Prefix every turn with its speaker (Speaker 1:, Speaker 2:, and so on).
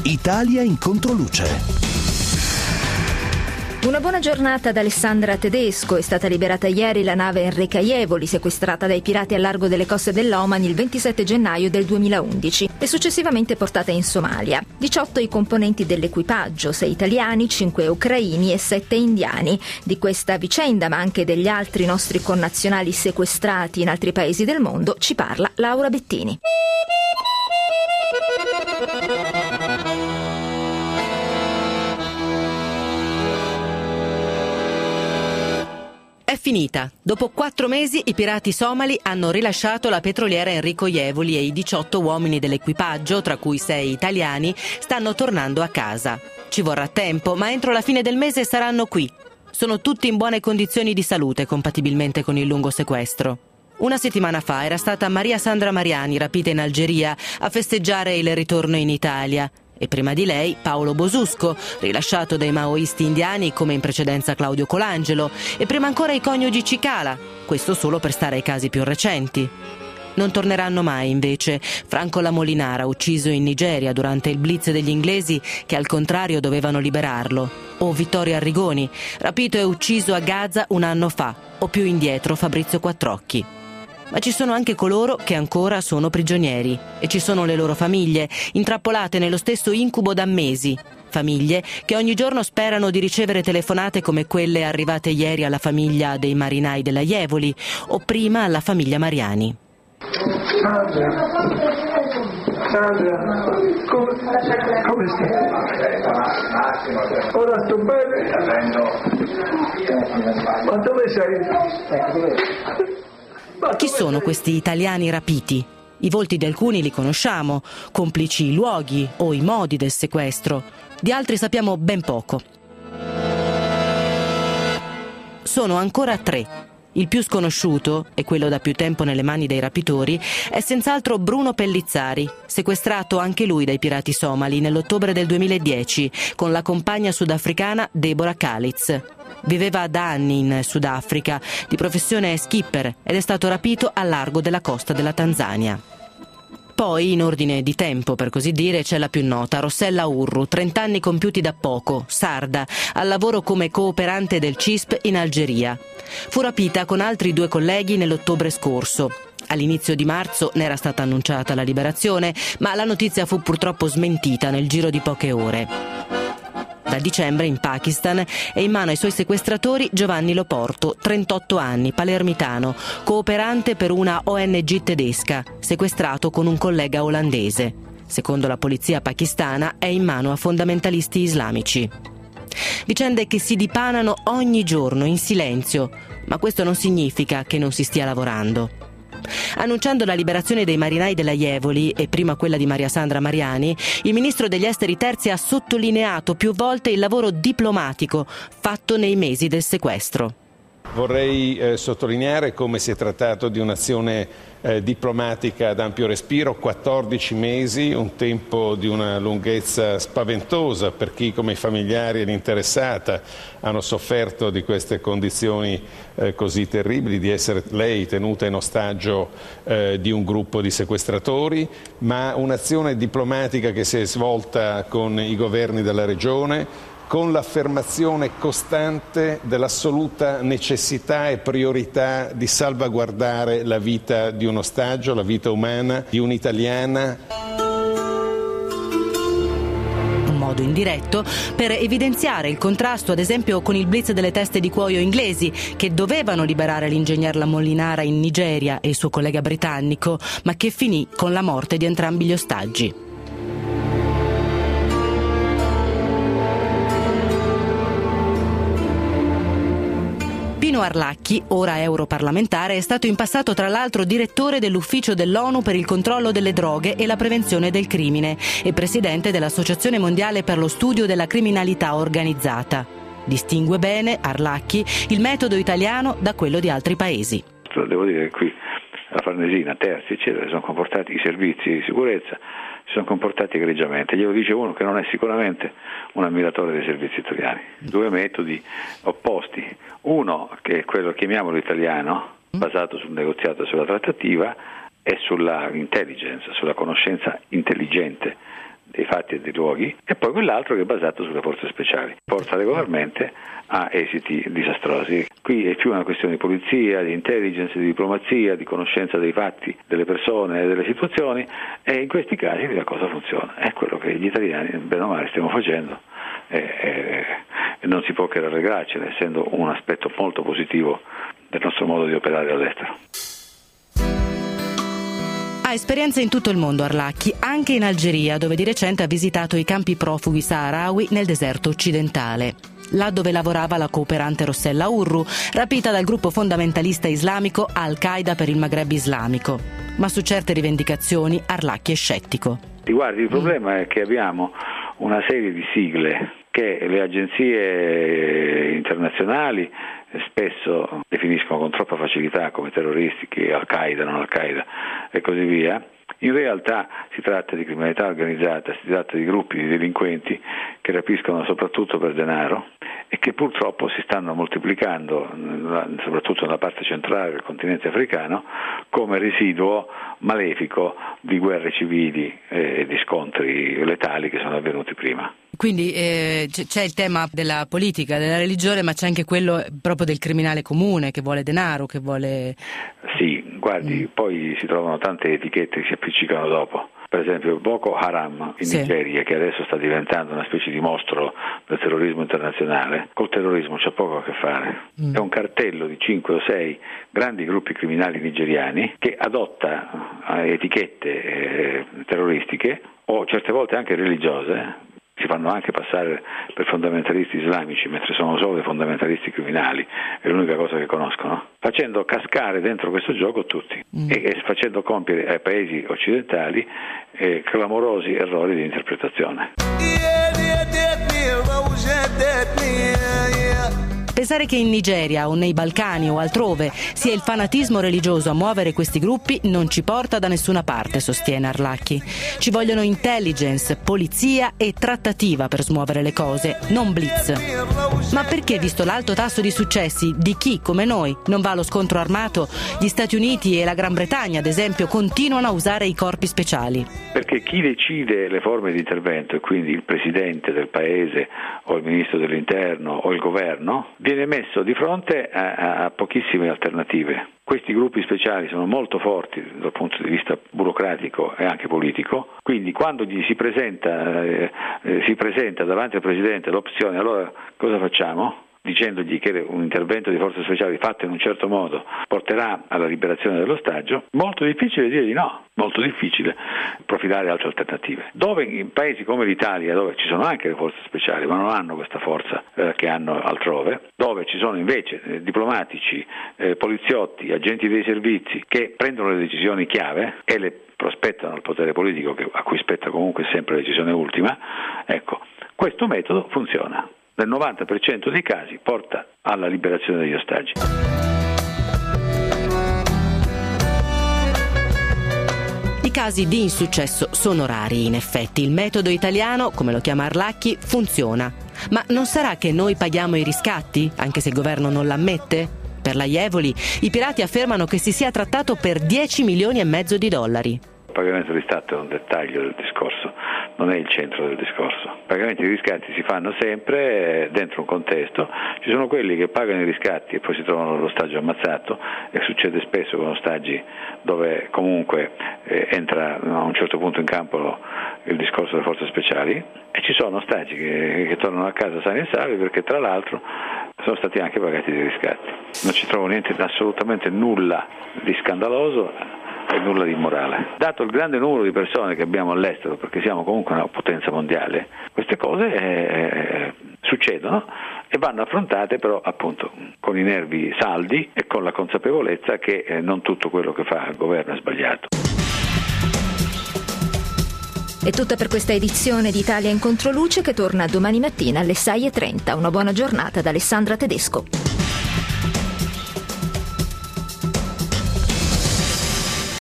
Speaker 1: Italia in controluce.
Speaker 2: Una buona giornata da Alessandra Tedesco. È stata liberata ieri la nave Enrica Jevoli, sequestrata dai pirati al largo delle coste dell'Oman il 27 gennaio del 2011 e successivamente portata in Somalia. 18 i componenti dell'equipaggio, 6 italiani, 5 ucraini e 7 indiani. Di questa vicenda, ma anche degli altri nostri connazionali sequestrati in altri paesi del mondo, ci parla Laura Bettini.
Speaker 3: È finita. Dopo 4 mesi i pirati somali hanno rilasciato la petroliera Enrico Jevoli e i 18 uomini dell'equipaggio, tra cui 6 italiani, stanno tornando a casa. Ci vorrà tempo, ma entro la fine del mese saranno qui. Sono tutti in buone condizioni di salute, compatibilmente con il lungo sequestro. Una settimana fa era stata Maria Sandra Mariani, rapita in Algeria, a festeggiare il ritorno in Italia. E prima di lei Paolo Bosusco, rilasciato dai maoisti indiani come in precedenza Claudio Colangelo, e prima ancora i coniugi Cicala, questo solo per stare ai casi più recenti. Non torneranno mai, invece, Franco La Molinara, ucciso in Nigeria durante il blitz degli inglesi che al contrario dovevano liberarlo, o Vittorio Arrigoni, rapito e ucciso a Gaza un anno fa, o più indietro Fabrizio Quattrocchi. Ma ci sono anche coloro che ancora sono prigionieri e ci sono le loro famiglie, intrappolate nello stesso incubo da mesi. Famiglie che ogni giorno sperano di ricevere telefonate come quelle arrivate ieri alla famiglia dei marinai della Jevoli o prima alla famiglia Mariani.
Speaker 4: Sandra, come stai? Ora sto bene. Ma dove sei?
Speaker 3: Chi sono questi italiani rapiti? I volti di alcuni li conosciamo, complici i luoghi o i modi del sequestro. Di altri sappiamo ben poco. Sono ancora 3. Il più sconosciuto, e quello da più tempo nelle mani dei rapitori, è senz'altro Bruno Pellizzari, sequestrato anche lui dai pirati somali nell'ottobre del 2010 con la compagna sudafricana Deborah Kalitz. Viveva da anni in Sudafrica, di professione skipper, ed è stato rapito al largo della costa della Tanzania. Poi, in ordine di tempo per così dire, c'è la più nota, Rossella Urru, 30 anni compiuti da poco, sarda, al lavoro come cooperante del CISP in Algeria. Fu rapita con altri 2 colleghi nell'ottobre scorso. All'inizio di marzo ne era stata annunciata la liberazione, ma la notizia fu purtroppo smentita nel giro di poche ore. Da dicembre in Pakistan è in mano ai suoi sequestratori Giovanni Loporto, 38 anni, palermitano, cooperante per una ONG tedesca, sequestrato con un collega olandese. Secondo la polizia pakistana è in mano a fondamentalisti islamici. Vicende che si dipanano ogni giorno in silenzio, ma questo non significa che non si stia lavorando. Annunciando la liberazione dei marinai della Jevoli e prima quella di Maria Sandra Mariani, il ministro degli esteri Terzi ha sottolineato più volte il lavoro diplomatico fatto nei mesi del sequestro.
Speaker 5: Vorrei sottolineare come si è trattato di un'azione diplomatica ad ampio respiro, 14 mesi, un tempo di una lunghezza spaventosa per chi come i familiari e l'interessata hanno sofferto di queste condizioni così terribili, di essere lei tenuta in ostaggio di un gruppo di sequestratori, ma un'azione diplomatica che si è svolta con i governi della regione, con l'affermazione costante dell'assoluta necessità e priorità di salvaguardare la vita di un ostaggio, la vita umana di un'italiana.
Speaker 3: Un modo indiretto per evidenziare il contrasto, ad esempio, con il blitz delle teste di cuoio inglesi che dovevano liberare l'ingegner La Molinara in Nigeria e il suo collega britannico, ma che finì con la morte di entrambi gli ostaggi. Pino Arlacchi, ora europarlamentare, è stato in passato tra l'altro direttore dell'ufficio dell'ONU per il controllo delle droghe e la prevenzione del crimine e presidente dell'Associazione Mondiale per lo Studio della Criminalità Organizzata. Distingue bene, Arlacchi, il metodo italiano da quello di altri paesi.
Speaker 6: Devo dire che qui la Farnesina, Terzi, eccetera, sono comportati i servizi di sicurezza, si sono comportati egregiamente. Glielo dice uno che non è sicuramente un ammiratore dei servizi italiani. 2 metodi opposti. Uno, che è quello, chiamiamolo italiano, basato sul negoziato e sulla trattativa, e sulla intelligence, sulla conoscenza intelligente dei fatti e dei luoghi, e poi quell'altro che è basato sulle forze speciali. Porta regolarmente a esiti disastrosi. Qui è più una questione di polizia, di intelligence, di diplomazia, di conoscenza dei fatti, delle persone e delle situazioni, e in questi casi la cosa funziona. È quello che gli italiani, bene o male, stiamo facendo, e non si può che rallegrarcene, essendo un aspetto molto positivo del nostro modo di operare all'estero.
Speaker 3: Ha esperienze in tutto il mondo Arlacchi, anche in Algeria, dove di recente ha visitato i campi profughi saharawi nel deserto occidentale. Là dove lavorava la cooperante Rossella Urru, rapita dal gruppo fondamentalista islamico Al-Qaeda per il Maghreb islamico. Ma su certe rivendicazioni Arlacchi è scettico.
Speaker 6: Guardi, il problema è che abbiamo una serie di sigle che le agenzie internazionali spesso definiscono con troppa facilità come terroristiche, Al-Qaeda, non Al-Qaeda e così via. In realtà si tratta di criminalità organizzata, si tratta di gruppi di delinquenti che rapiscono soprattutto per denaro e che purtroppo si stanno moltiplicando, soprattutto nella parte centrale del continente africano, come residuo malefico di guerre civili e di scontri letali che sono avvenuti prima.
Speaker 3: Quindi c'è il tema della politica, della religione, ma c'è anche quello proprio del criminale comune che vuole denaro, che vuole...
Speaker 6: Sì, guardi, poi si trovano tante etichette che si appiccicano dopo. Per esempio Boko Haram in Nigeria, che adesso sta diventando una specie di mostro del terrorismo internazionale, col terrorismo c'è poco a che fare. È un cartello di 5 o 6 grandi gruppi criminali nigeriani che adotta etichette terroristiche o certe volte anche religiose. Si fanno anche passare per fondamentalisti islamici mentre sono solo dei fondamentalisti criminali, è l'unica cosa che conoscono, facendo cascare dentro questo gioco tutti e facendo compiere ai paesi occidentali clamorosi errori di interpretazione.
Speaker 3: Pensare che in Nigeria o nei Balcani o altrove sia il fanatismo religioso a muovere questi gruppi non ci porta da nessuna parte, sostiene Arlacchi. Ci vogliono intelligence, polizia e trattativa per smuovere le cose, non blitz. Ma perché, visto l'alto tasso di successi di chi, come noi, non va allo scontro armato, gli Stati Uniti e la Gran Bretagna, ad esempio, continuano a usare i corpi speciali?
Speaker 6: Perché chi decide le forme di intervento, e quindi il presidente del paese o il ministro dell'interno o il governo, viene messo di fronte a pochissime alternative. Questi gruppi speciali sono molto forti dal punto di vista burocratico e anche politico, quindi quando gli si presenta davanti al Presidente l'opzione, allora cosa facciamo? Dicendogli che un intervento di forze speciali fatto in un certo modo porterà alla liberazione dell'ostaggio, molto difficile dire di no, molto difficile profilare altre alternative. Dove in paesi come l'Italia, dove ci sono anche le forze speciali ma non hanno questa forza che hanno altrove, dove ci sono invece diplomatici, poliziotti, agenti dei servizi che prendono le decisioni chiave e le prospettano al potere politico a cui spetta comunque sempre la decisione ultima, ecco, questo metodo funziona. Nel 90% dei casi porta alla liberazione degli ostaggi.
Speaker 3: I casi di insuccesso sono rari, in effetti. Il metodo italiano, come lo chiama Arlacchi, funziona. Ma non sarà che noi paghiamo i riscatti, anche se il governo non l'ammette? Per la Jevoli, i pirati affermano che si sia trattato per $10,5 milioni di dollari.
Speaker 6: Il pagamento di riscatto è un dettaglio del discorso, non è il centro del discorso. I pagamenti di riscatti si fanno sempre dentro un contesto, ci sono quelli che pagano i riscatti e poi si trovano l'ostaggio ammazzato, e succede spesso con ostaggi dove comunque entra a un certo punto in campo il discorso delle forze speciali, e ci sono ostaggi che tornano a casa sani e salvi perché tra l'altro sono stati anche pagati dei riscatti. Non ci trovo niente, assolutamente nulla di scandaloso e nulla di immorale. Dato il grande numero di persone che abbiamo all'estero, perché siamo comunque una potenza mondiale, queste cose succedono e vanno affrontate però appunto con i nervi saldi e con la consapevolezza che non tutto quello che fa il governo è sbagliato.
Speaker 2: È tutta per questa edizione di Italia in Controluce, che torna domani mattina alle 6:30. Una buona giornata da Alessandra Tedesco.